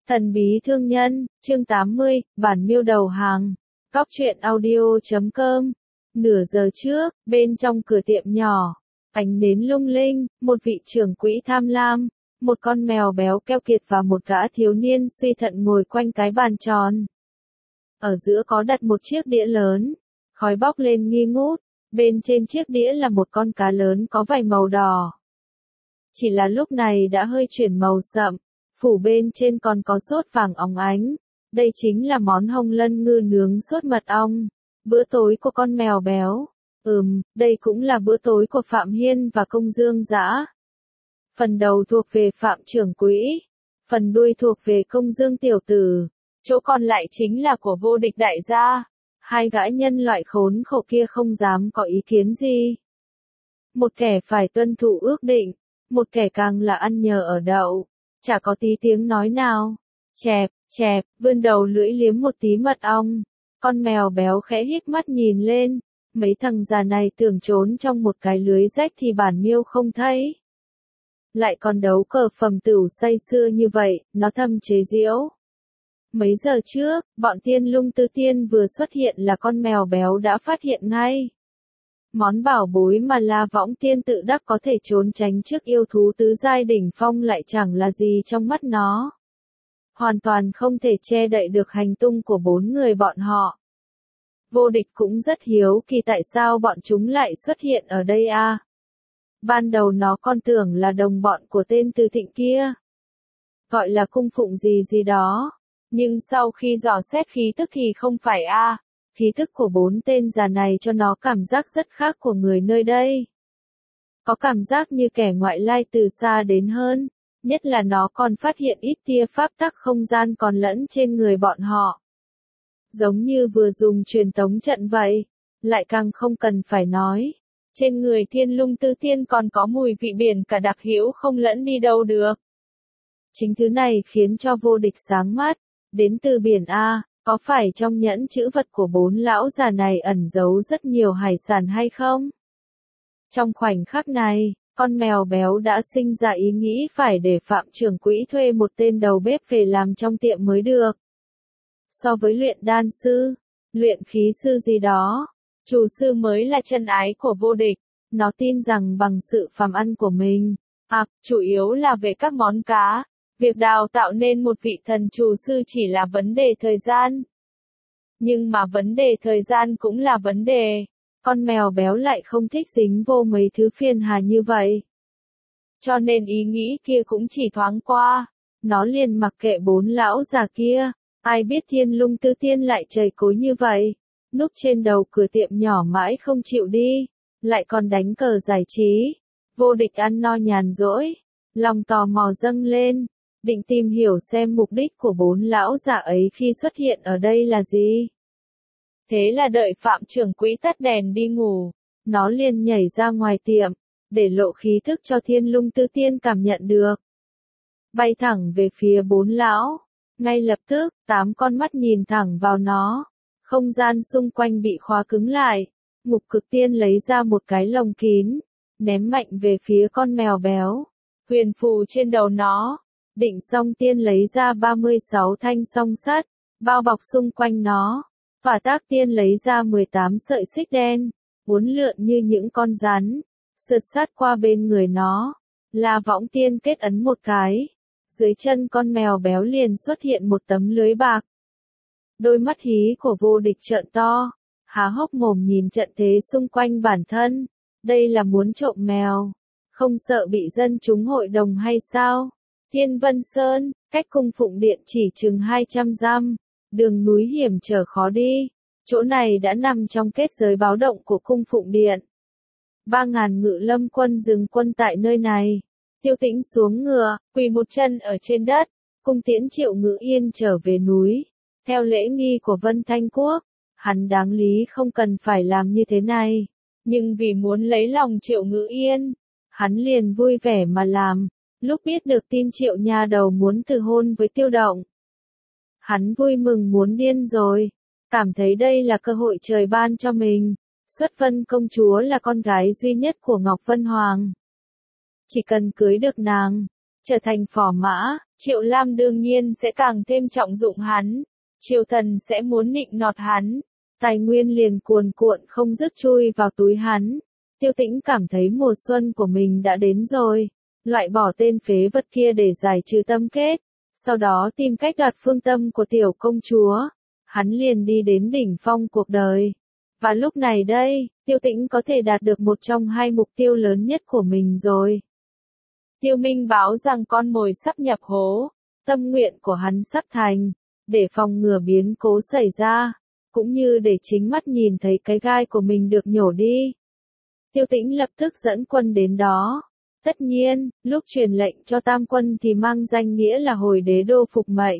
Thần bí thương nhân, chương 80, bản miêu đầu hàng. Góc truyện audio.com. Nửa giờ trước, bên trong cửa tiệm nhỏ, ánh nến lung linh, một vị trưởng quỹ tham lam, một con mèo béo keo kiệt và một gã thiếu niên suy thận ngồi quanh cái bàn tròn. Ở giữa có đặt một chiếc đĩa lớn, khói bốc lên nghi ngút, bên trên chiếc đĩa là một con cá lớn có vảy màu đỏ. Chỉ là lúc này đã hơi chuyển màu sậm, phủ bên trên còn có sốt vàng óng ánh. Đây chính là món hồng lân ngư nướng sốt mật ong, bữa tối của con mèo béo. Đây cũng là bữa tối của Phạm Hiên và Công Dương Dã. Phần đầu thuộc về Phạm trưởng quỹ, phần đuôi thuộc về Công Dương tiểu tử, chỗ còn lại chính là của Vô Địch đại gia. Hai gã nhân loại khốn khổ kia không dám có ý kiến gì. Một kẻ phải tuân thủ ước định, một kẻ càng là ăn nhờ ở đậu, chả có tí tiếng nói nào. Chẹp, vươn đầu lưỡi liếm một tí mật ong. Con mèo béo khẽ híp mắt nhìn lên, mấy thằng già này tưởng trốn trong một cái lưới rách thì bản miêu không thấy. Lại còn đấu cờ phẩm tửu say sưa như vậy, nó thầm chế giễu. Mấy giờ trước, bọn Tiên Lung Tư Tiên vừa xuất hiện là con mèo béo đã phát hiện ngay. Món bảo bối mà La Võng Tiên tự đắc có thể trốn tránh trước yêu thú tứ giai đỉnh phong lại chẳng là gì trong mắt nó. Hoàn toàn không thể che đậy được hành tung của bốn người bọn họ. Vô Địch cũng rất hiếu kỳ tại sao bọn chúng lại xuất hiện ở đây à. Ban đầu nó còn tưởng là đồng bọn của tên Từ Thịnh kia. Gọi là cung phụng gì đó. Nhưng sau khi dò xét khí tức thì không phải à. Khí tức của bốn tên già này cho nó cảm giác rất khác của người nơi đây. Có cảm giác như kẻ ngoại lai từ xa đến hơn. Nhất là nó còn phát hiện ít tia pháp tắc không gian còn lẫn trên người bọn họ. Giống như vừa dùng truyền tống trận vậy. Lại càng không cần phải nói. Trên người Thiên Lung Tư Tiên còn có mùi vị biển cả đặc hữu không lẫn đi đâu được. Chính thứ này khiến cho Vô Địch sáng mắt. Đến từ biển A, có phải trong nhẫn chữ vật của bốn lão già này ẩn giấu rất nhiều hải sản hay không? Trong khoảnh khắc này, con mèo béo đã sinh ra ý nghĩ phải để Phạm trưởng quỹ thuê một tên đầu bếp về làm trong tiệm mới được. So với luyện đan sư, luyện khí sư gì đó, chủ sư mới là chân ái của Vô Địch. Nó tin rằng bằng sự phàm ăn của mình, chủ yếu là về các món cá, việc đào tạo nên một vị thần chủ sư chỉ là vấn đề thời gian. Nhưng mà vấn đề thời gian cũng là vấn đề. Con mèo béo lại không thích dính vô mấy thứ phiền hà như vậy. Cho nên ý nghĩ kia cũng chỉ thoáng qua. Nó liền mặc kệ bốn lão già kia. Ai biết Thiên Lung Tư Tiên lại trời cối như vậy. Núp trên đầu cửa tiệm nhỏ mãi không chịu đi. Lại còn đánh cờ giải trí. Vô Địch ăn no nhàn rỗi. Lòng tò mò dâng lên. Định tìm hiểu xem mục đích của bốn lão già ấy khi xuất hiện ở đây là gì. Thế là đợi Phạm trưởng quỹ tắt đèn đi ngủ, nó liền nhảy ra ngoài tiệm, để lộ khí thức cho Thiên Lung Tư Tiên cảm nhận được. Bay thẳng về phía bốn lão, ngay lập tức, 8 con mắt nhìn thẳng vào nó, không gian xung quanh bị khóa cứng lại, Ngục Cực Tiên lấy ra một cái lồng kín, ném mạnh về phía con mèo béo, huyền phù trên đầu nó. Định Song Tiên lấy ra 36 thanh song sắt, bao bọc xung quanh nó. Và Tác Tiên lấy ra 18 sợi xích đen, uốn lượn như những con rắn, sượt sát qua bên người nó. La Võng Tiên kết ấn một cái, dưới chân con mèo béo liền xuất hiện một tấm lưới bạc. Đôi mắt hí của Vô Địch trợn to, há hốc mồm nhìn trận thế xung quanh bản thân. Đây là muốn trộm mèo, không sợ bị dân chúng hội đồng hay sao? Thiên Vân Sơn, cách cung phụng điện chỉ chừng 200 dặm, đường núi hiểm trở khó đi, chỗ này đã nằm trong kết giới báo động của cung phụng điện. 3.000 ngự lâm quân dừng quân tại nơi này. Tiêu Tĩnh xuống ngựa, quỳ một chân ở trên đất, cung tiễn Triệu Ngữ Yên trở về núi. Theo lễ nghi của Vân Thanh Quốc, hắn đáng lý không cần phải làm như thế này, nhưng vì muốn lấy lòng Triệu Ngữ Yên, hắn liền vui vẻ mà làm. Lúc biết được tin Triệu nha đầu muốn từ hôn với Tiêu Động, hắn vui mừng muốn điên rồi, cảm thấy đây là cơ hội trời ban cho mình. Xuất Vân công chúa là con gái duy nhất của Ngọc Vân Hoàng. Chỉ cần cưới được nàng, trở thành phò mã, Triệu Lam đương nhiên sẽ càng thêm trọng dụng hắn. Triều thần sẽ muốn nịnh nọt hắn, tài nguyên liền cuồn cuộn không dứt chui vào túi hắn. Tiêu Tĩnh cảm thấy mùa xuân của mình đã đến rồi, loại bỏ tên phế vật kia để giải trừ tâm kết, sau đó tìm cách đoạt phương tâm của tiểu công chúa. Hắn liền đi đến đỉnh phong cuộc đời. Và lúc này đây, Tiêu Tĩnh có thể đạt được một trong hai mục tiêu lớn nhất của mình rồi. Tiêu Minh báo rằng con mồi sắp nhập hố, tâm nguyện của hắn sắp thành, để phòng ngừa biến cố xảy ra, cũng như để chính mắt nhìn thấy cái gai của mình được nhổ đi. Tiêu Tĩnh lập tức dẫn quân đến đó. Tất nhiên, lúc truyền lệnh cho tam quân thì mang danh nghĩa là hồi đế đô phục mệnh.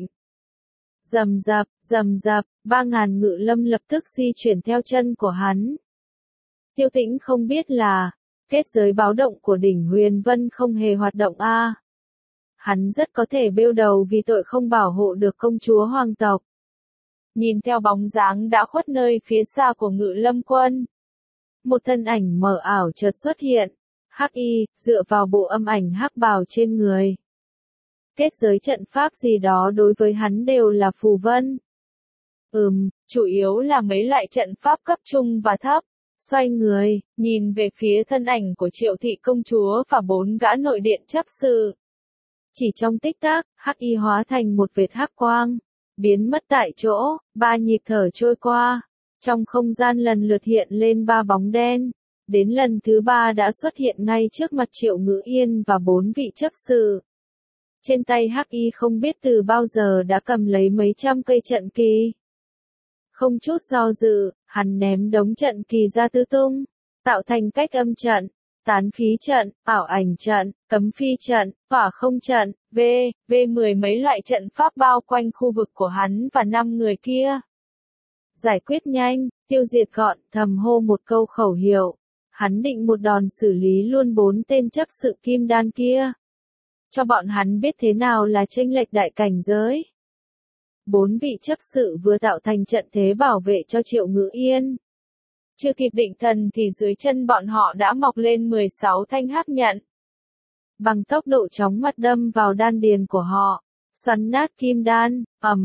Rầm rập, 3.000 ngự lâm lập tức di chuyển theo chân của hắn. Tiêu Tĩnh không biết là, kết giới báo động của đỉnh Huyền Vân không hề hoạt động a. Hắn rất có thể bêu đầu vì tội không bảo hộ được công chúa hoàng tộc. Nhìn theo bóng dáng đã khuất nơi phía xa của ngự lâm quân. Một thân ảnh mờ ảo chợt xuất hiện, hắc y, dựa vào bộ âm ảnh hắc bào trên người. Kết giới trận pháp gì đó đối với hắn đều là phù vân. Chủ yếu là mấy loại trận pháp cấp trung và thấp. Xoay người, nhìn về phía thân ảnh của Triệu thị công chúa và 4 gã nội điện chấp sự. Chỉ trong tích tắc, hắc y hóa thành một vệt hắc quang, biến mất tại chỗ, 3 nhịp thở trôi qua. Trong không gian lần lượt hiện lên 3 bóng đen. Đến lần thứ 3 đã xuất hiện ngay trước mặt Triệu Ngữ Yên và 4 vị chấp sự. Trên tay hắc y không biết từ bao giờ đã cầm lấy mấy trăm cây trận kỳ. Không chút do dự, hắn ném đống trận kỳ ra tứ tung, tạo thành cách âm trận, tán khí trận, ảo ảnh trận, cấm phi trận, hỏa không trận, mười mấy loại trận pháp bao quanh khu vực của hắn và 5 người kia. Giải quyết nhanh, tiêu diệt gọn, thầm hô một câu khẩu hiệu. Hắn định một đòn xử lý luôn 4 tên chấp sự kim đan kia. Cho bọn hắn biết thế nào là chênh lệch đại cảnh giới. 4 vị chấp sự vừa tạo thành trận thế bảo vệ cho Triệu Ngữ Yên. Chưa kịp định thần thì dưới chân bọn họ đã mọc lên 16 thanh hắc nhận. Bằng tốc độ chóng mặt đâm vào đan điền của họ, xoắn nát kim đan,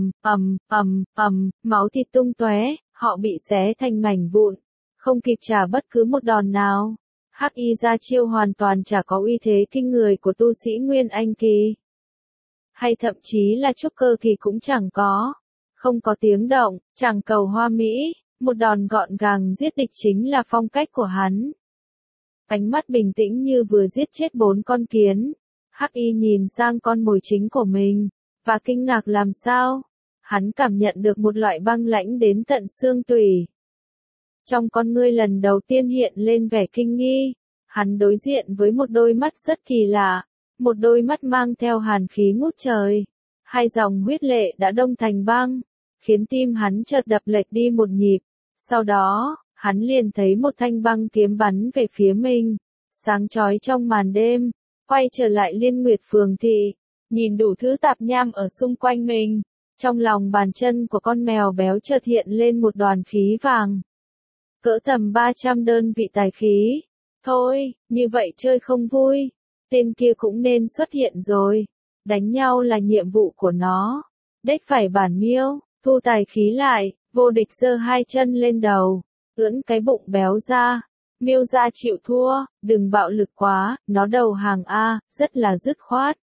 máu thịt tung tóe, họ bị xé thành mảnh vụn, không kịp trả bất cứ một đòn nào. Hắc y ra chiêu hoàn toàn chả có uy thế kinh người của tu sĩ Nguyên Anh kỳ. Hay thậm chí là trúc cơ kỳ cũng chẳng có. Không có tiếng động, chẳng cầu hoa mỹ, một đòn gọn gàng giết địch chính là phong cách của hắn. Ánh mắt bình tĩnh như vừa giết chết 4 con kiến. Hắc y nhìn sang con mồi chính của mình, và kinh ngạc làm sao? Hắn cảm nhận được một loại băng lãnh đến tận xương tủy. Trong con ngươi lần đầu tiên hiện lên vẻ kinh nghi, hắn đối diện với một đôi mắt rất kỳ lạ, một đôi mắt mang theo hàn khí ngút trời. 2 dòng huyết lệ đã đông thành băng, khiến tim hắn chợt đập lệch đi một nhịp. Sau đó, hắn liền thấy một thanh băng kiếm bắn về phía mình, sáng chói trong màn đêm. Quay trở lại Liên Nguyệt Phường thị, nhìn đủ thứ tạp nham ở xung quanh mình, trong lòng bàn chân của con mèo béo chợt hiện lên một đoàn khí vàng. Cỡ tầm 300 đơn vị tài khí. Thôi, như vậy chơi không vui. Tên kia cũng nên xuất hiện rồi. Đánh nhau là nhiệm vụ của nó. Đếch phải bản miêu, thu tài khí lại, vô địch giơ 2 chân lên đầu, ưỡn cái bụng béo ra. Miêu gia chịu thua, đừng bạo lực quá, nó đầu hàng A, rất là dứt khoát.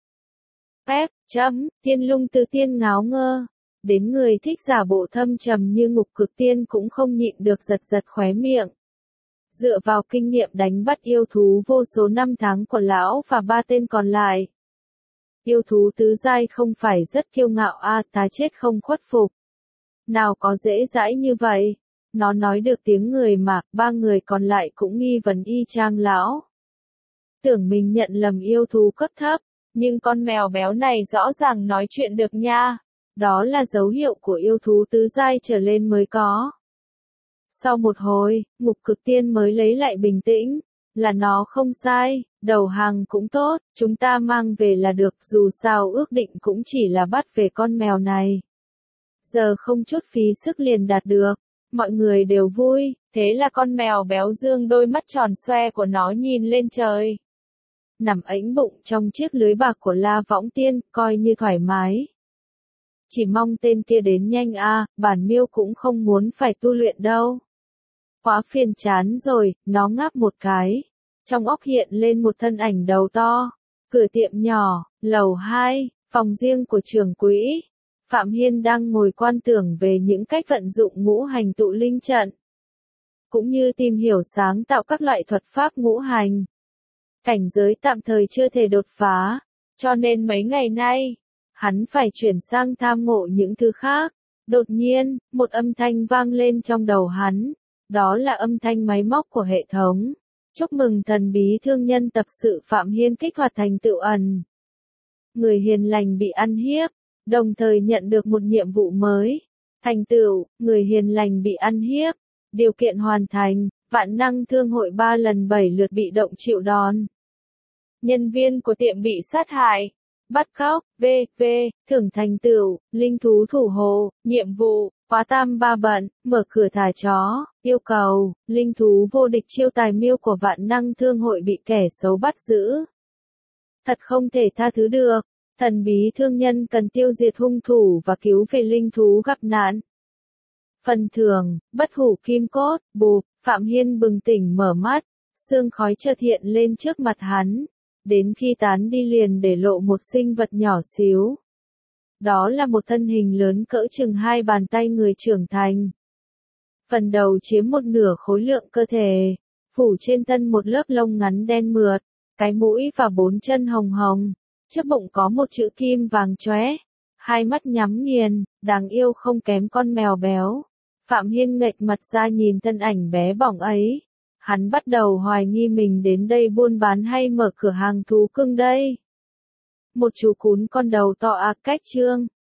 Tiên Lung Từ Tiên ngáo ngơ. Đến người thích giả bộ thâm trầm như Ngục Cực Tiên cũng không nhịn được giật giật khóe miệng. Dựa vào kinh nghiệm đánh bắt yêu thú vô số năm tháng của lão và 3 tên còn lại. Yêu thú tứ giai không phải rất kiêu ngạo a, ta chết không khuất phục. Nào có dễ dãi như vậy. Nó nói được tiếng người mà, 3 người còn lại cũng nghi vấn y chang lão. Tưởng mình nhận lầm yêu thú cấp thấp, nhưng con mèo béo này rõ ràng nói chuyện được nha. Đó là dấu hiệu của yêu thú tứ giai trở lên mới có. Sau một hồi, Ngục Cực Tiên mới lấy lại bình tĩnh. Là nó không sai, đầu hàng cũng tốt, chúng ta mang về là được, dù sao ước định cũng chỉ là bắt về con mèo này. Giờ không chút phí sức liền đạt được, mọi người đều vui, thế là con mèo béo dương đôi mắt tròn xoe của nó nhìn lên trời. nằm ẵnh bụng trong chiếc lưới bạc của La Võng Tiên, coi như thoải mái. Chỉ mong tên kia đến nhanh a, Bản Miêu cũng không muốn phải tu luyện đâu. Quá phiền chán rồi, nó ngáp một cái. Trong óc hiện lên một thân ảnh đầu to. Cửa tiệm nhỏ, lầu 2, phòng riêng của trưởng quỹ. Phạm Hiên đang ngồi quan tưởng về những cách vận dụng ngũ hành tụ linh trận, cũng như tìm hiểu sáng tạo các loại thuật pháp ngũ hành. Cảnh giới tạm thời chưa thể đột phá, cho nên mấy ngày nay, hắn phải chuyển sang tham ngộ những thứ khác. Đột nhiên, một âm thanh vang lên trong đầu hắn, đó là âm thanh máy móc của hệ thống. Chúc mừng thần bí thương nhân tập sự Phạm Hiên kích hoạt thành tựu ẩn. Người hiền lành bị ăn hiếp, đồng thời nhận được một nhiệm vụ mới. Thành tựu, người hiền lành bị ăn hiếp. Điều kiện hoàn thành, vạn năng thương hội 3 lần 7 lượt bị động chịu đòn. Nhân viên của tiệm bị sát hại, bắt cóc, v.v. Thưởng thành tựu, linh thú thủ hộ, nhiệm vụ, khóa tam ba bận, mở cửa thả chó, yêu cầu, linh thú vô địch chiêu tài miêu của vạn năng thương hội bị kẻ xấu bắt giữ. Thật không thể tha thứ được, thần bí thương nhân cần tiêu diệt hung thủ và cứu về linh thú gặp nạn. Phần thưởng, bất hủ kim cốt, bụp, Phạm Hiên bừng tỉnh mở mắt, sương khói chợt hiện lên trước mặt hắn, đến khi tán đi liền để lộ một sinh vật nhỏ xíu. Đó là một thân hình lớn cỡ chừng 2 bàn tay người trưởng thành. Phần đầu chiếm một nửa khối lượng cơ thể, phủ trên thân một lớp lông ngắn đen mượt, cái mũi và 4 chân hồng hồng, trước bụng có một chữ kim vàng chóe, hai mắt nhắm nghiền, đáng yêu không kém con mèo béo. Phạm Hiên nghệch mặt ra nhìn thân ảnh bé bỏng ấy. Hắn bắt đầu hoài nghi mình đến đây buôn bán hay mở cửa hàng thú cưng đây. Một chú cún con đầu to cách trương.